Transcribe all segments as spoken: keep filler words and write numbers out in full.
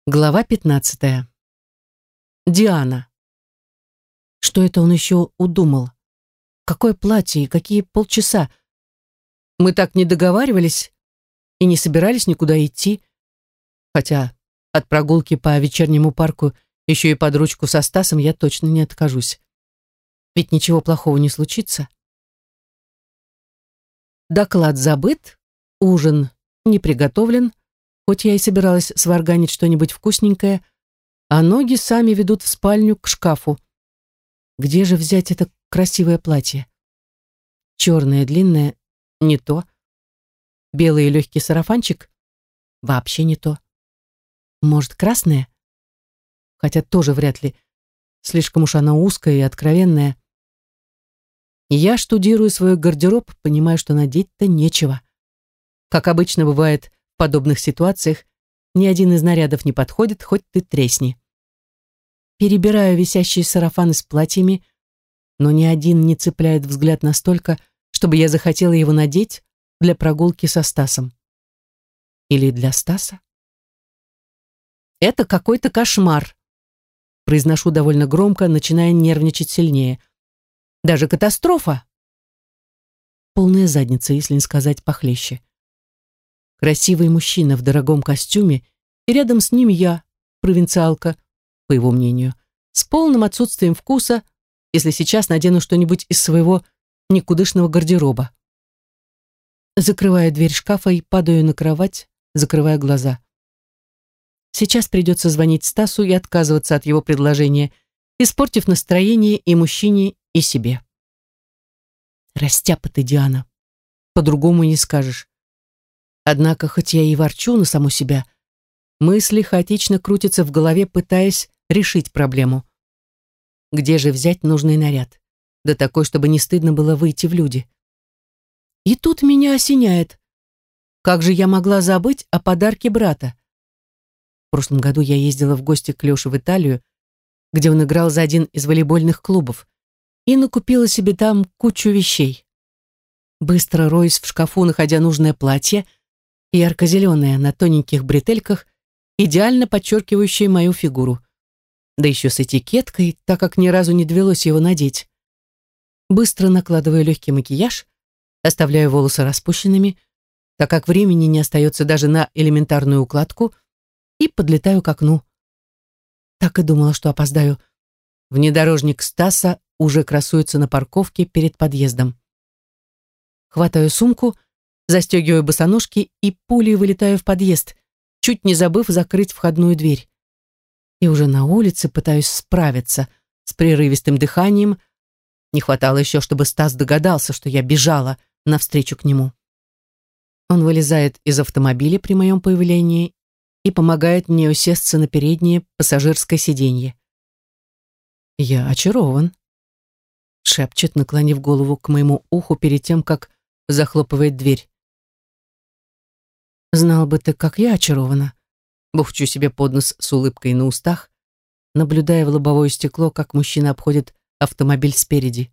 Глава пятнадцатая. Диана. Что это он еще удумал? Какое платье и какие полчаса? Мы так не договаривались и не собирались никуда идти. Хотя от прогулки по вечернему парку еще и под ручку со Стасом я точно не откажусь. Ведь ничего плохого не случится. Доклад забыт, ужин не приготовлен, хоть я и собиралась сварганить что-нибудь вкусненькое, а ноги сами ведут в спальню к шкафу. Где же взять это красивое платье? Черное, длинное — не то. Белый легкий сарафанчик — вообще не то. Может, красное? Хотя тоже вряд ли. Слишком уж она узкая и откровенная. Я штудирую свой гардероб, понимаю, что надеть-то нечего. Как обычно бывает в подобных ситуациях, ни один из нарядов не подходит, хоть ты тресни. Перебираю висящие сарафаны с платьями, но ни один не цепляет взгляд настолько, чтобы я захотела его надеть для прогулки со Стасом. Или для Стаса? Это какой-то кошмар. Произношу довольно громко, начиная нервничать сильнее. Даже катастрофа. Полная задница, если не сказать похлеще. Красивый мужчина в дорогом костюме, и рядом с ним я, провинциалка, по его мнению, с полным отсутствием вкуса, если сейчас надену что-нибудь из своего никудышного гардероба. Закрываю дверь шкафа и падаю на кровать, закрывая глаза. Сейчас придется звонить Стасу и отказываться от его предложения, испортив настроение и мужчине, и себе. Растяпа ты, Диана. По-другому не скажешь. Однако, хоть я и ворчу на саму себя, мысли хаотично крутятся в голове, пытаясь решить проблему. Где же взять нужный наряд? Да такой, чтобы не стыдно было выйти в люди. И тут меня осеняет. Как же я могла забыть о подарке брата? В прошлом году я ездила в гости к Лёше в Италию, где он играл за один из волейбольных клубов, и накупила себе там кучу вещей. Быстро роюсь в шкафу, находя нужное платье, ярко-зеленое, на тоненьких бретельках, идеально подчеркивающее мою фигуру. Да еще с этикеткой, так как ни разу не довелось его надеть. Быстро накладываю легкий макияж, оставляю волосы распущенными, так как времени не остается даже на элементарную укладку, и подлетаю к окну. Так и думала, что опоздаю. Внедорожник Стаса уже красуется на парковке перед подъездом. Хватаю сумку, застегиваю босоножки и пулей вылетаю в подъезд, чуть не забыв закрыть входную дверь. И уже на улице пытаюсь справиться с прерывистым дыханием. Не хватало еще, чтобы Стас догадался, что я бежала навстречу к нему. Он вылезает из автомобиля при моем появлении и помогает мне усесться на переднее пассажирское сиденье. «Я очарован», — шепчет, наклонив голову к моему уху перед тем, как захлопывает дверь. «Знал бы ты, как я очарована», — бухчу себе под нос с улыбкой на устах, наблюдая в лобовое стекло, как мужчина обходит автомобиль спереди.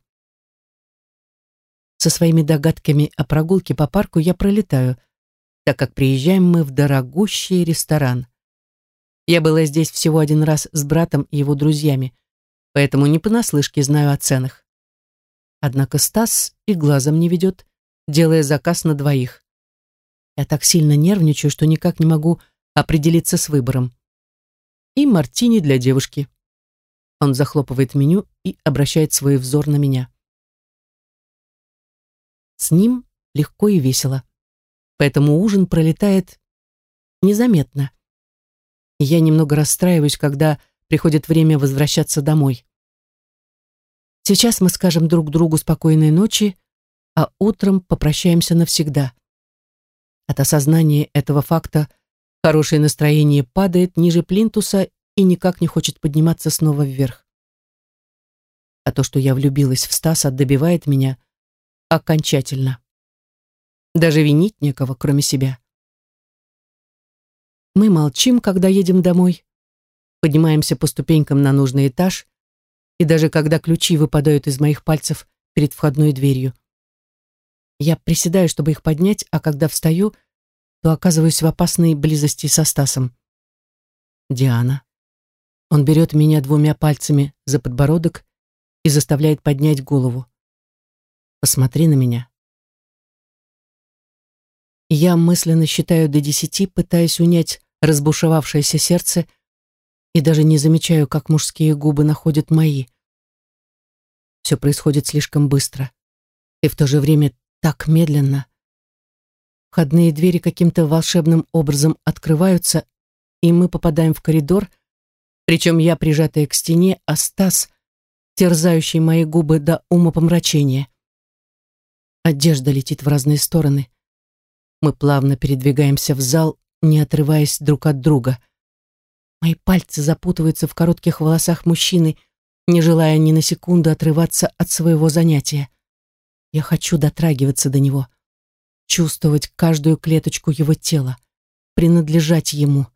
Со своими догадками о прогулке по парку я пролетаю, так как приезжаем мы в дорогущий ресторан. Я была здесь всего один раз с братом и его друзьями, поэтому не понаслышке знаю о ценах. Однако Стас и глазом не ведет, делая заказ на двоих. Я так сильно нервничаю, что никак не могу определиться с выбором. И мартини для девушки. Он захлопывает меню и обращает свой взор на меня. С ним легко и весело, поэтому ужин пролетает незаметно. И я немного расстраиваюсь, когда приходит время возвращаться домой. Сейчас мы скажем друг другу спокойной ночи, а утром попрощаемся навсегда. От осознания этого факта хорошее настроение падает ниже плинтуса и никак не хочет подниматься снова вверх. А то, что я влюбилась в Стаса, добивает меня окончательно. Даже винить некого, кроме себя. Мы молчим, когда едем домой, поднимаемся по ступенькам на нужный этаж, и даже когда ключи выпадают из моих пальцев перед входной дверью. Я приседаю, чтобы их поднять, а когда встаю, то оказываюсь в опасной близости со Стасом. Диана. Он берет меня двумя пальцами за подбородок и заставляет поднять голову. Посмотри на меня. Я мысленно считаю до десяти, пытаясь унять разбушевавшееся сердце, и даже не замечаю, как мужские губы находят мои. Все происходит слишком быстро и в то же время так медленно. Входные двери каким-то волшебным образом открываются, и мы попадаем в коридор, причем я прижатая к стене, а Стас, терзающий мои губы до умопомрачения. Одежда летит в разные стороны. Мы плавно передвигаемся в зал, не отрываясь друг от друга. Мои пальцы запутываются в коротких волосах мужчины, не желая ни на секунду отрываться от своего занятия. Я хочу дотрагиваться до него, чувствовать каждую клеточку его тела, принадлежать ему.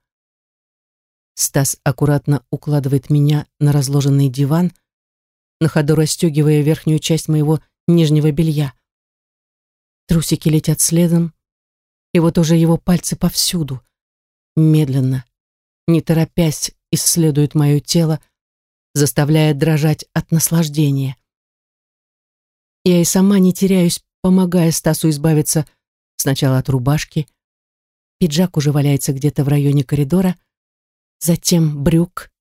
Стас аккуратно укладывает меня на разложенный диван, на ходу расстегивая верхнюю часть моего нижнего белья. Трусики летят следом, и вот уже его пальцы повсюду, медленно, не торопясь, исследуют мое тело, заставляя дрожать от наслаждения. Я и сама не теряюсь, помогая Стасу избавиться сначала от рубашки, пиджак уже валяется где-то в районе коридора, затем брюк,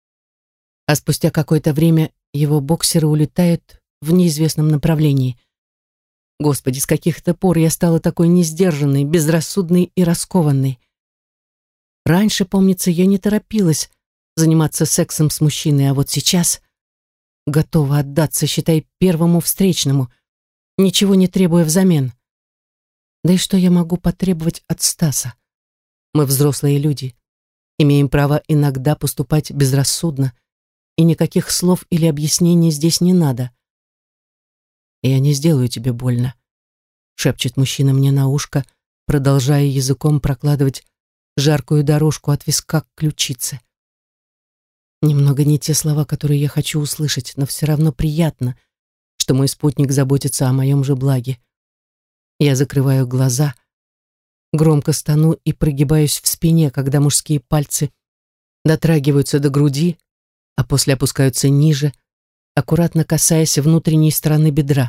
а спустя какое-то время его боксеры улетают в неизвестном направлении. Господи, с каких-то пор я стала такой несдержанной, безрассудной и раскованной. Раньше, помнится, я не торопилась заниматься сексом с мужчиной, а вот сейчас готова отдаться, считай, первому встречному, ничего не требуя взамен. Да и что я могу потребовать от Стаса? Мы взрослые люди, имеем право иногда поступать безрассудно, и никаких слов или объяснений здесь не надо. «Я не сделаю тебе больно», — шепчет мужчина мне на ушко, продолжая языком прокладывать жаркую дорожку от виска к ключице. Немного не те слова, которые я хочу услышать, но все равно приятно, что мой спутник заботится о моем же благе. Я закрываю глаза, громко стану и прогибаюсь в спине, когда мужские пальцы дотрагиваются до груди, а после опускаются ниже, аккуратно касаясь внутренней стороны бедра.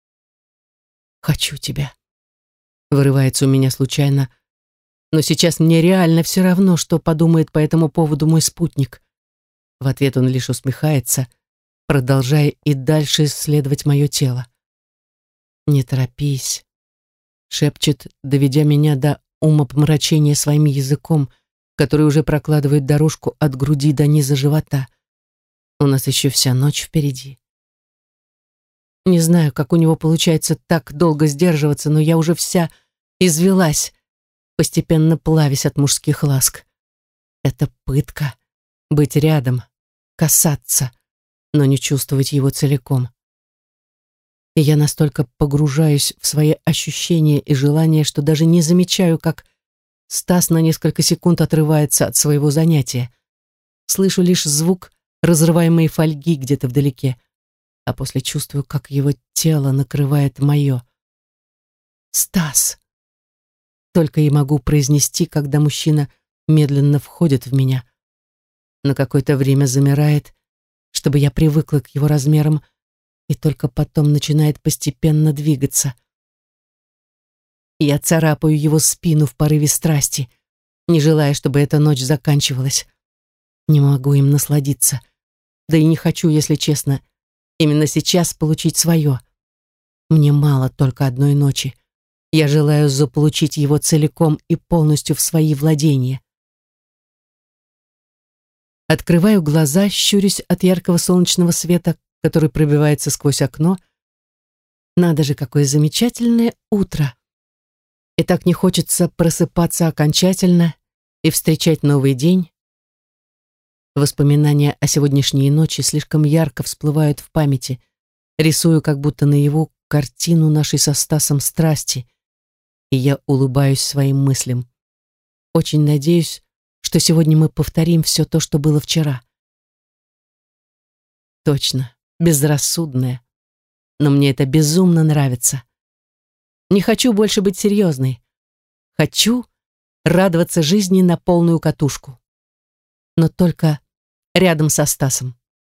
«Хочу тебя», — вырывается у меня случайно, но сейчас мне реально все равно, что подумает по этому поводу мой спутник. В ответ он лишь усмехается, продолжая и дальше исследовать мое тело. «Не торопись», — шепчет, доведя меня до умопомрачения своим языком, который уже прокладывает дорожку от груди до низа живота. У нас еще вся ночь впереди. Не знаю, как у него получается так долго сдерживаться, но я уже вся извелась, постепенно плавясь от мужских ласк. Это пытка — быть рядом, касаться, но не чувствовать его целиком. И я настолько погружаюсь в свои ощущения и желания, что даже не замечаю, как Стас на несколько секунд отрывается от своего занятия. Слышу лишь звук разрываемой фольги где-то вдалеке, а после чувствую, как его тело накрывает мое. «Стас!» Только и могу произнести, когда мужчина медленно входит в меня. На какое-то время замирает, чтобы я привыкла к его размерам, и только потом начинает постепенно двигаться. Я царапаю его спину в порыве страсти, не желая, чтобы эта ночь заканчивалась. Не могу им насладиться. Да и не хочу, если честно, именно сейчас получить свое. Мне мало только одной ночи. Я желаю заполучить его целиком и полностью в свои владения. Открываю глаза, щурясь от яркого солнечного света, который пробивается сквозь окно. Надо же, какое замечательное утро! И так не хочется просыпаться окончательно и встречать новый день. Воспоминания о сегодняшней ночи слишком ярко всплывают в памяти, рисую как будто наяву картину нашей со Стасом страсти, и я улыбаюсь своим мыслям. Очень надеюсь, что сегодня мы повторим все то, что было вчера. Точно, безрассудное, но мне это безумно нравится. Не хочу больше быть серьезной. Хочу радоваться жизни на полную катушку. но только рядом со Стасом.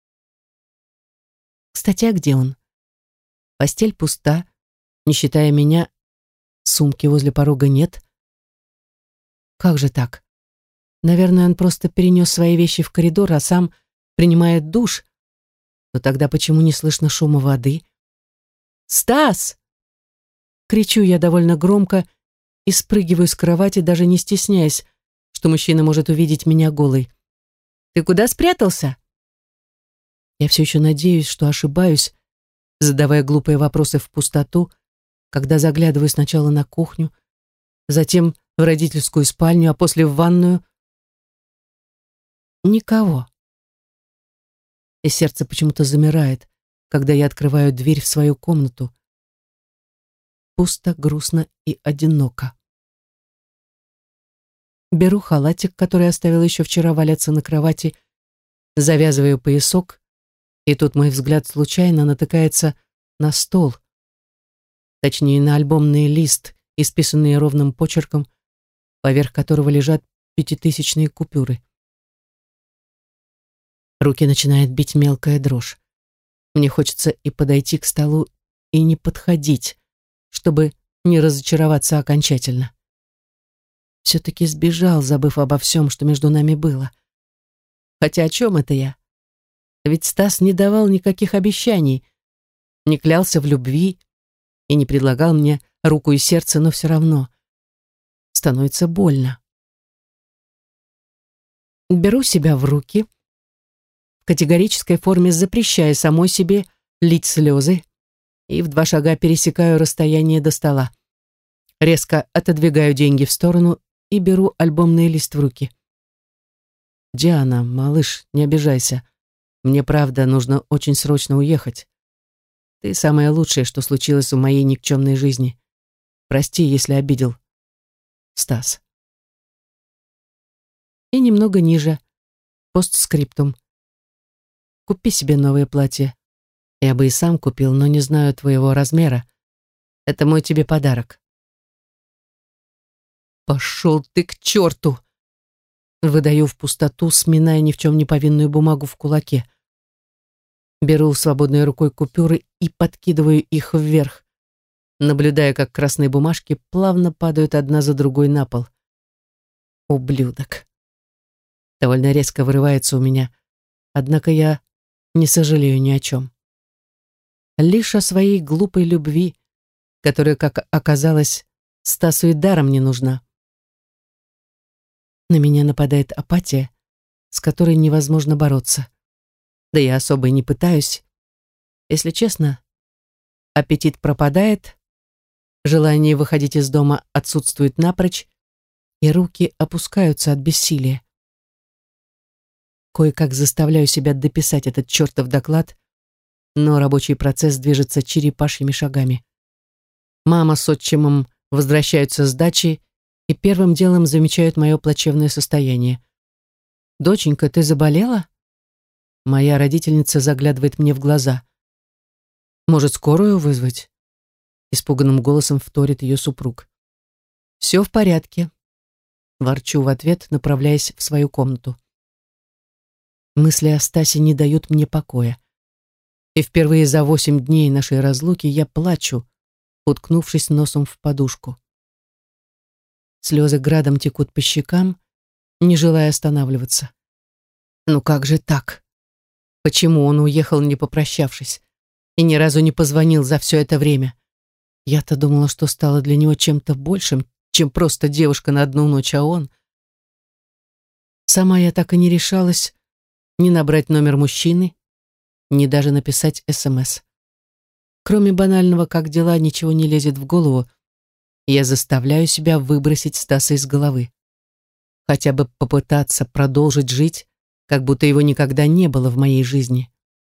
Кстати, а где он? Постель пуста, не считая меня, сумки возле порога нет. Как же так? Наверное, он просто перенес свои вещи в коридор, а сам принимает душ. Но тогда почему не слышно шума воды? «Стас!» Кричу я довольно громко и спрыгиваю с кровати, даже не стесняясь, что мужчина может увидеть меня голой. «Ты куда спрятался?» Я все еще надеюсь, что ошибаюсь, задавая глупые вопросы в пустоту, когда заглядываю сначала на кухню, затем в родительскую спальню, а после в ванную. Никого. И сердце почему-то замирает, когда я открываю дверь в свою комнату. Пусто, грустно и одиноко. Беру халатик, который оставила еще вчера валяться на кровати, завязываю поясок, и тут мой взгляд случайно натыкается на стол, точнее на альбомный лист, исписанный ровным почерком, поверх которого лежат пятитысячные купюры. Руки начинает бить мелкая дрожь. Мне хочется и подойти к столу, и не подходить, чтобы не разочароваться окончательно. Все-таки сбежал, забыв обо всем, что между нами было. Хотя о чем это я? Ведь Стас не давал никаких обещаний, не клялся в любви и не предлагал мне руку и сердце, но все равно становится больно. Беру себя в руки, в категорической форме запрещая самой себе лить слезы, и в два шага пересекаю расстояние до стола. Резко отодвигаю деньги в сторону и беру альбомный лист в руки. «Диана, малыш, не обижайся. Мне, правда, нужно очень срочно уехать. Ты самое лучшее, что случилось в моей никчемной жизни. Прости, если обидел. Стас». И немного ниже, постскриптум. «Купи себе новое платье. Я бы и сам купил, но не знаю твоего размера. Это мой тебе подарок». «Пошел ты к черту!» Выдаю в пустоту, сминая ни в чем не повинную бумагу в кулаке. Беру свободной рукой купюры и подкидываю их вверх, наблюдая, как красные бумажки плавно падают одна за другой на пол. Ублюдок. Довольно резко вырывается у меня, однако я не сожалею ни о чем. Лишь о своей глупой любви, которая, как оказалось, Стасу и даром не нужна. На меня нападает апатия, с которой невозможно бороться. Да я особо и не пытаюсь. Если честно, аппетит пропадает, желание выходить из дома отсутствует напрочь, и руки опускаются от бессилия. Кое-как заставляю себя дописать этот чертов доклад, но рабочий процесс движется черепашьими шагами. Мама с отчимом возвращаются с дачи и первым делом замечают мое плачевное состояние. «Доченька, ты заболела?» Моя родительница заглядывает мне в глаза. «Может, скорую вызвать?» Испуганным голосом вторит ее супруг. «Все в порядке», — ворчу в ответ, направляясь в свою комнату. Мысли о Стасе не дают мне покоя. И впервые за восемь дней нашей разлуки я плачу, уткнувшись носом в подушку. Слезы градом текут по щекам, не желая останавливаться. Ну как же так? Почему он уехал, не попрощавшись, и ни разу не позвонил за все это время? Я-то думала, что стала для него чем-то большим, чем просто девушка на одну ночь, а он... Сама я так и не решалась ни набрать номер мужчины, ни даже написать СМС. Кроме банального «как дела» ничего не лезет в голову, я заставляю себя выбросить Стаса из головы. Хотя бы попытаться продолжить жить, как будто его никогда не было в моей жизни.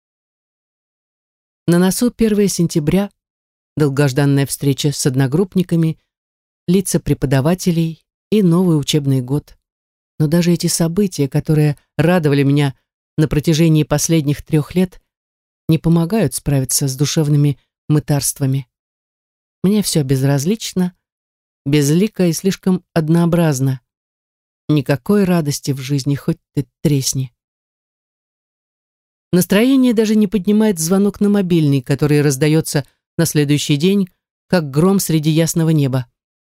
На носу первое сентября, долгожданная встреча с одногруппниками, лица преподавателей и новый учебный год. Но даже эти события, которые радовали меня на протяжении последних трех лет, не помогают справиться с душевными мытарствами. Мне все безразлично, безлико и слишком однообразно. Никакой радости в жизни, хоть ты тресни. Настроение даже не поднимает звонок на мобильный, который раздается на следующий день, как гром среди ясного неба.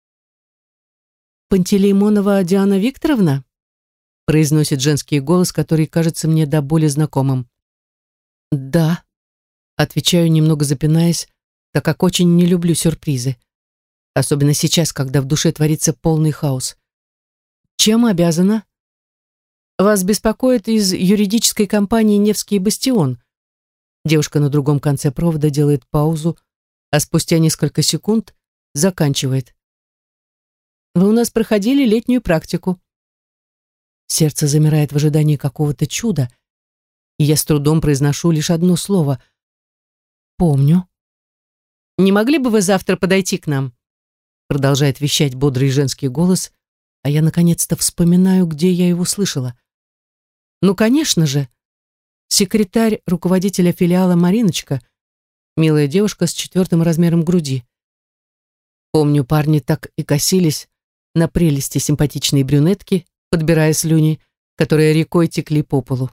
«Пантелеймонова Диана Викторовна?» произносит женский голос, который кажется мне до боли знакомым. «Да», отвечаю, немного запинаясь, так как очень не люблю сюрпризы. Особенно сейчас, когда в душе творится полный хаос. «Чем обязана?» «Вас беспокоит из юридической компании «Невский бастион». Девушка на другом конце провода делает паузу, а спустя несколько секунд заканчивает. «Вы у нас проходили летнюю практику». Сердце замирает в ожидании какого-то чуда, и я с трудом произношу лишь одно слово. «Помню». «Не могли бы вы завтра подойти к нам?» Продолжает вещать бодрый женский голос, а я наконец-то вспоминаю, где я его слышала. «Ну, конечно же. Секретарь руководителя филиала Мариночка, милая девушка с четвертым размером груди». Помню, парни так и косились на прелести симпатичной брюнетки, подбирая слюни, которые рекой текли по полу.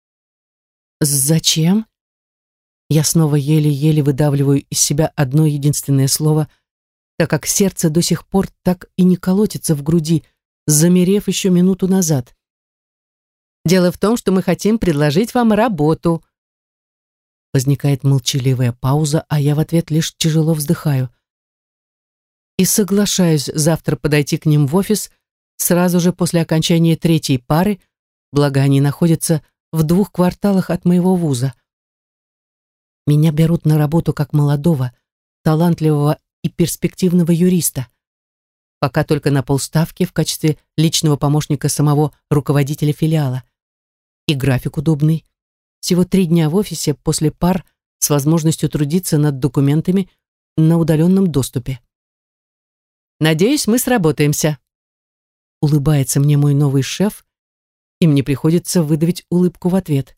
«Зачем?» Я снова еле-еле выдавливаю из себя одно единственное слово, так как сердце до сих пор так и не колотится в груди, замерев еще минуту назад. «Дело в том, что мы хотим предложить вам работу». Возникает молчаливая пауза, а я в ответ лишь тяжело вздыхаю. И соглашаюсь завтра подойти к ним в офис сразу же после окончания третьей пары, благо они находятся в двух кварталах от моего вуза. Меня берут на работу как молодого, талантливого и перспективного юриста. Пока только на полставки в качестве личного помощника самого руководителя филиала. И график удобный. Всего три дня в офисе после пар с возможностью трудиться над документами на удаленном доступе. «Надеюсь, мы сработаемся», — улыбается мне мой новый шеф, и мне приходится выдавить улыбку в ответ.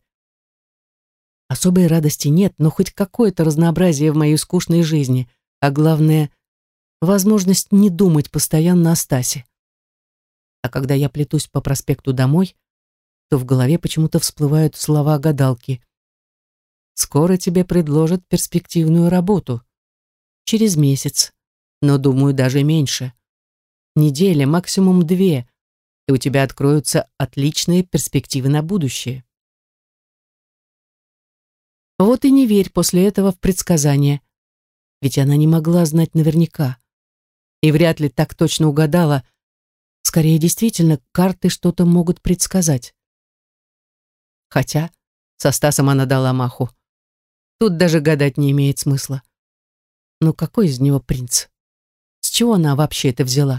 Особой радости нет, но хоть какое-то разнообразие в моей скучной жизни, а главное — возможность не думать постоянно о Стасе. А когда я плетусь по проспекту домой, то в голове почему-то всплывают слова гадалки. «Скоро тебе предложат перспективную работу. Через месяц, но, думаю, даже меньше. Неделя, максимум две, и у тебя откроются отличные перспективы на будущее». Вот и не верь после этого в предсказания, ведь она не могла знать наверняка. И вряд ли так точно угадала. Скорее, действительно, карты что-то могут предсказать. Хотя со Стасом она дала маху. Тут даже гадать не имеет смысла. Ну какой из него принц? С чего она вообще это взяла?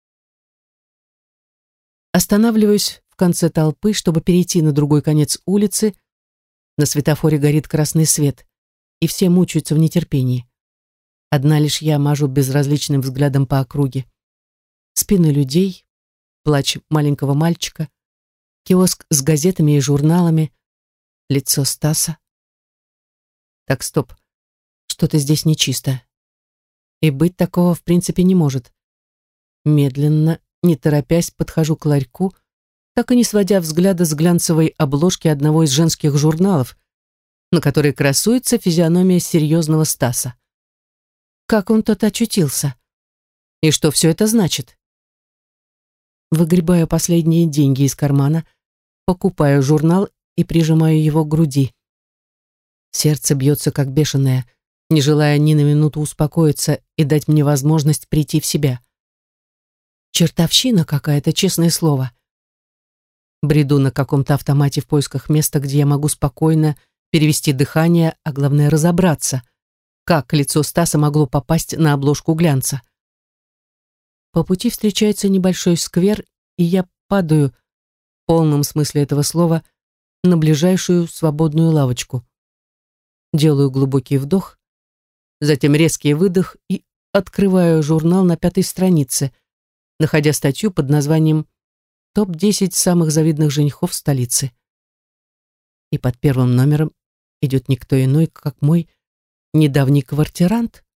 Останавливаюсь в конце толпы, чтобы перейти на другой конец улицы. На светофоре горит красный свет, и все мучаются в нетерпении. Одна лишь я мажу безразличным взглядом по округе. Спины людей, плач маленького мальчика, киоск с газетами и журналами, лицо Стаса. Так, стоп, что-то здесь нечисто. И быть такого в принципе не может. Медленно, не торопясь, подхожу к ларьку, так и не сводя взгляда с глянцевой обложки одного из женских журналов, на которой красуется физиономия серьезного Стаса. Как он тут очутился? И что все это значит? Выгребаю последние деньги из кармана, покупаю журнал и прижимаю его к груди. Сердце бьется как бешеное, не желая ни на минуту успокоиться и дать мне возможность прийти в себя. Чертовщина какая-то, честное слово. Бреду на каком-то автомате в поисках места, где я могу спокойно перевести дыхание, а главное разобраться, как лицо Стаса могло попасть на обложку глянца. По пути встречается небольшой сквер, и я падаю, в полном смысле этого слова, на ближайшую свободную лавочку. Делаю глубокий вдох, затем резкий выдох и открываю журнал на пятой странице, находя статью под названием топ десять самых завидных женихов столицы. И под первым номером идет никто иной, как мой недавний квартирант.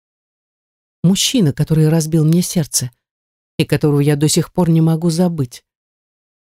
Мужчина, который разбил мне сердце и которого я до сих пор не могу забыть.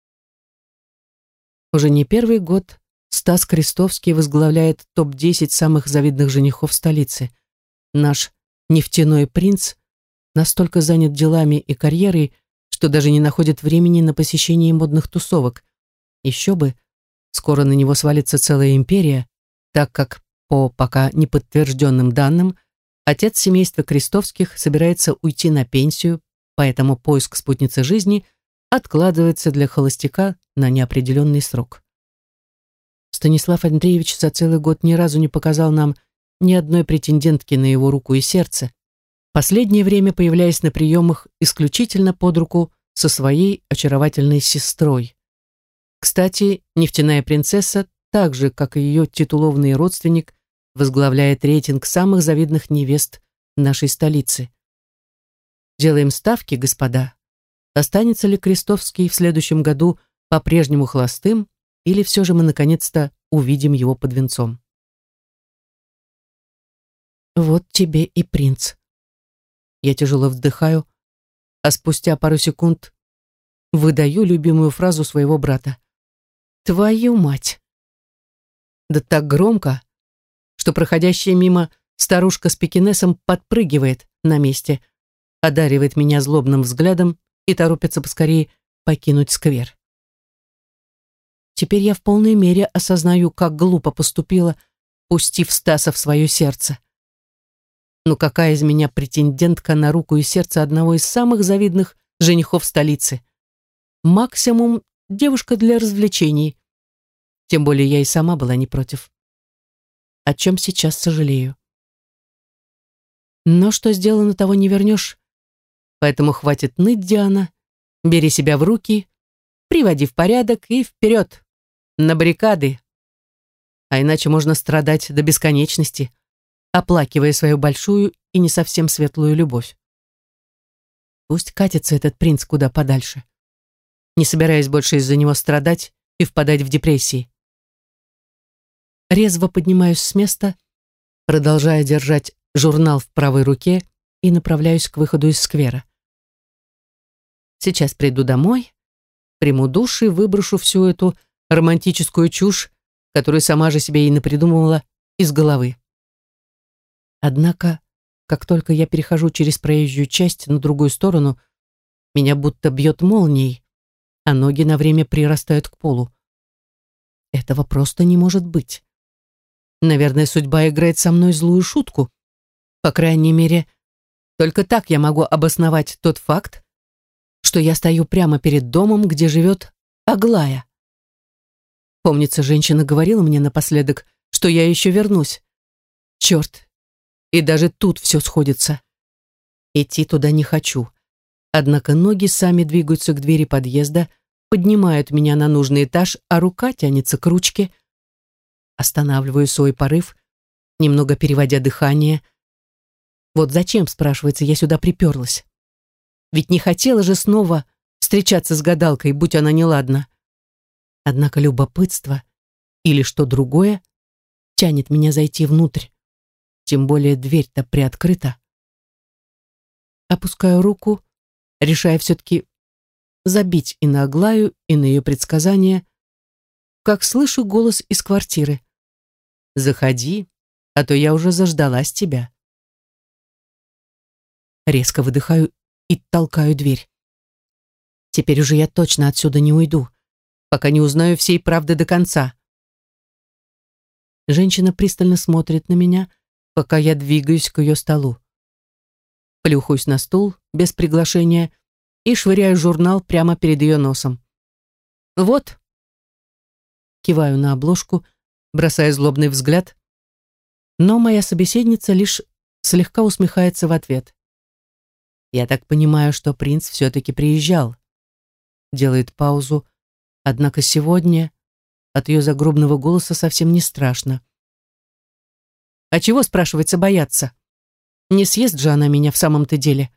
Уже не первый год Стас Крестовский возглавляет топ десять самых завидных женихов столицы. Наш нефтяной принц настолько занят делами и карьерой, что даже не находит времени на посещение модных тусовок. Еще бы, скоро на него свалится целая империя, так как, по пока неподтвержденным данным, отец семейства Крестовских собирается уйти на пенсию, поэтому поиск спутницы жизни откладывается для холостяка на неопределенный срок. Станислав Андреевич за целый год ни разу не показал нам ни одной претендентки на его руку и сердце, последнее время появляясь на приемах исключительно под руку со своей очаровательной сестрой. Кстати, нефтяная принцесса, так же, как и ее титулованный родственник, возглавляет рейтинг самых завидных невест нашей столицы. Делаем ставки, господа. Останется ли Крестовский в следующем году по-прежнему холостым, или все же мы наконец-то увидим его под венцом? Вот тебе и принц. Я тяжело вздыхаю, а спустя пару секунд выдаю любимую фразу своего брата. Твою мать! Да так громко, что проходящая мимо старушка с пекинесом подпрыгивает на месте, одаривает меня злобным взглядом и торопится поскорее покинуть сквер. Теперь я в полной мере осознаю, как глупо поступила, пустив Стаса в свое сердце. Ну какая из меня претендентка на руку и сердце одного из самых завидных женихов столицы? Максимум девушка для развлечений. Тем более я и сама была не против. О чем сейчас сожалею. Но что сделано, того не вернешь. Поэтому хватит ныть, Диана. Бери себя в руки, приводи в порядок и вперед, на баррикады. А иначе можно страдать до бесконечности, оплакивая свою большую и не совсем светлую любовь. Пусть катится этот принц куда подальше, не собираясь больше из-за него страдать и впадать в депрессии. Резво поднимаюсь с места, продолжая держать журнал в правой руке, и направляюсь к выходу из сквера. Сейчас приду домой, приму душ и выброшу всю эту романтическую чушь, которую сама же себе и напридумывала, из головы. Однако, как только я перехожу через проезжую часть на другую сторону, меня будто бьет молнией, а ноги на время прирастают к полу. Этого просто не может быть. Наверное, судьба играет со мной злую шутку. По крайней мере, только так я могу обосновать тот факт, что я стою прямо перед домом, где живет Аглая. Помнится, женщина говорила мне напоследок, что я еще вернусь. Черт, и даже тут все сходится. Идти туда не хочу. Однако ноги сами двигаются к двери подъезда, поднимают меня на нужный этаж, а рука тянется к ручке. Останавливаю свой порыв, немного переводя дыхание. Вот зачем, спрашивается, я сюда приперлась? Ведь не хотела же снова встречаться с гадалкой, будь она неладна. Однако любопытство или что другое тянет меня зайти внутрь. Тем более дверь-то приоткрыта. Опускаю руку, решая все-таки забить и на Аглаю, и на ее предсказания, как слышу голос из квартиры. «Заходи, а то я уже заждалась тебя». Резко выдыхаю и толкаю дверь. Теперь уже я точно отсюда не уйду, пока не узнаю всей правды до конца. Женщина пристально смотрит на меня, пока я двигаюсь к ее столу. Плюхаюсь на стул без приглашения и швыряю журнал прямо перед ее носом. «Вот». Киваю на обложку, бросая злобный взгляд, но моя собеседница лишь слегка усмехается в ответ. «Я так понимаю, что принц все-таки приезжал». Делает паузу, однако сегодня от ее загробного голоса совсем не страшно. «А чего, спрашивается, бояться? Не съест же она меня в самом-то деле».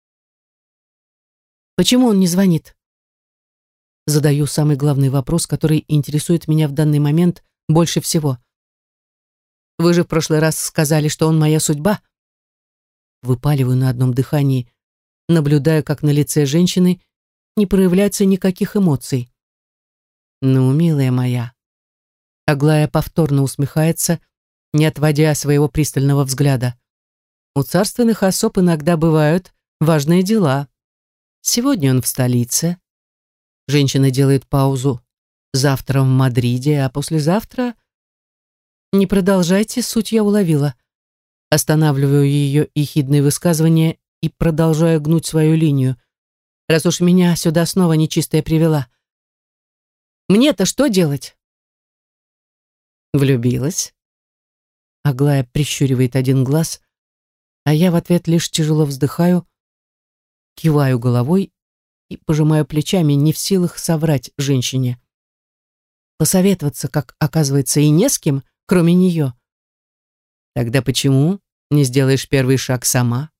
«Почему он не звонит?» Задаю самый главный вопрос, который интересует меня в данный момент больше всего. «Вы же в прошлый раз сказали, что он моя судьба». Выпаливаю на одном дыхании, наблюдая, как на лице женщины не проявляется никаких эмоций. Ну, милая моя. Аглая повторно усмехается, не отводя своего пристального взгляда. У царственных особ иногда бывают важные дела. Сегодня он в столице. Женщина делает паузу. Завтра в Мадриде, а послезавтра... Не продолжайте, суть я уловила. Останавливаю ее ехидные высказывания и продолжаю гнуть свою линию, раз уж меня сюда снова нечистая привела. Мне-то что делать? Влюбилась? Аглая прищуривает один глаз, а я в ответ лишь тяжело вздыхаю, киваю головой и пожимаю плечами, не в силах соврать женщине. Посоветоваться, как оказывается, и не с кем, кроме нее. Тогда почему не сделаешь первый шаг сама?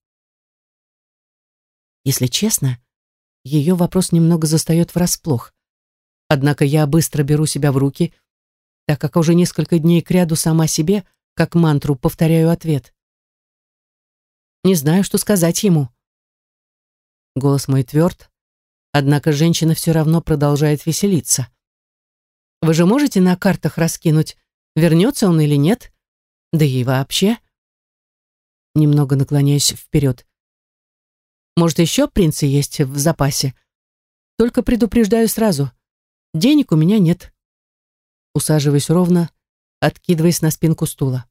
Если честно, ее вопрос немного застает врасплох. Однако я быстро беру себя в руки, так как уже несколько дней кряду сама себе, как мантру, повторяю ответ. Не знаю, что сказать ему. Голос мой тверд, однако женщина все равно продолжает веселиться. Вы же можете на картах раскинуть, вернется он или нет? Да и вообще. Немного наклоняюсь вперед. Может, еще принцы есть в запасе? Только предупреждаю сразу. Денег у меня нет. Усаживаюсь ровно, откидываясь на спинку стула.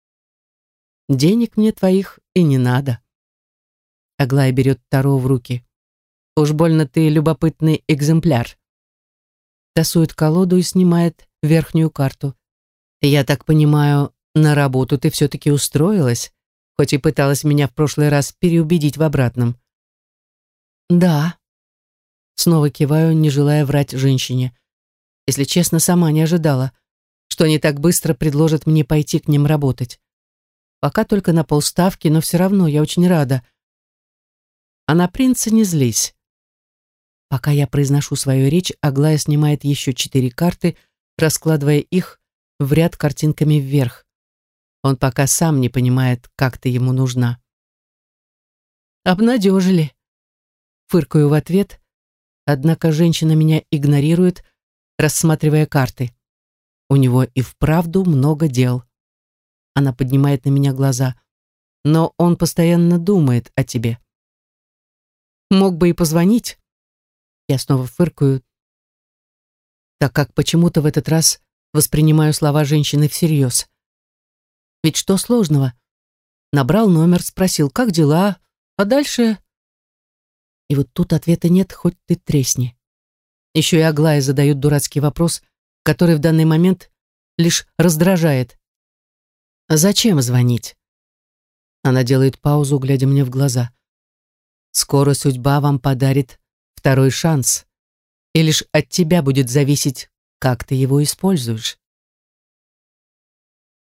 Денег мне твоих и не надо. Аглая берет Таро в руки. Уж больно ты любопытный экземпляр. Тасует колоду и снимает верхнюю карту. Я так понимаю, на работу ты все-таки устроилась, хоть и пыталась меня в прошлый раз переубедить в обратном. Да. Снова киваю, не желая врать женщине. Если честно, сама не ожидала, что они так быстро предложат мне пойти к ним работать. Пока только на полставки, но все равно я очень рада. А на принца не злись. Пока я произношу свою речь, Аглая снимает еще четыре карты, раскладывая их в ряд картинками вверх. Он пока сам не понимает, как ты ему нужна. Обнадежили. Фыркаю в ответ, однако женщина меня игнорирует, рассматривая карты. У него и вправду много дел. Она поднимает на меня глаза. Но он постоянно думает о тебе. Мог бы и позвонить. Я снова фыркаю, так как почему-то в этот раз воспринимаю слова женщины всерьез. Ведь что сложного? Набрал номер, спросил, как дела, а дальше... И вот тут ответа нет, хоть ты тресни. Еще и Аглая задает дурацкий вопрос, который в данный момент лишь раздражает. «Зачем звонить?» Она делает паузу, глядя мне в глаза. «Скоро судьба вам подарит второй шанс, и лишь от тебя будет зависеть, как ты его используешь».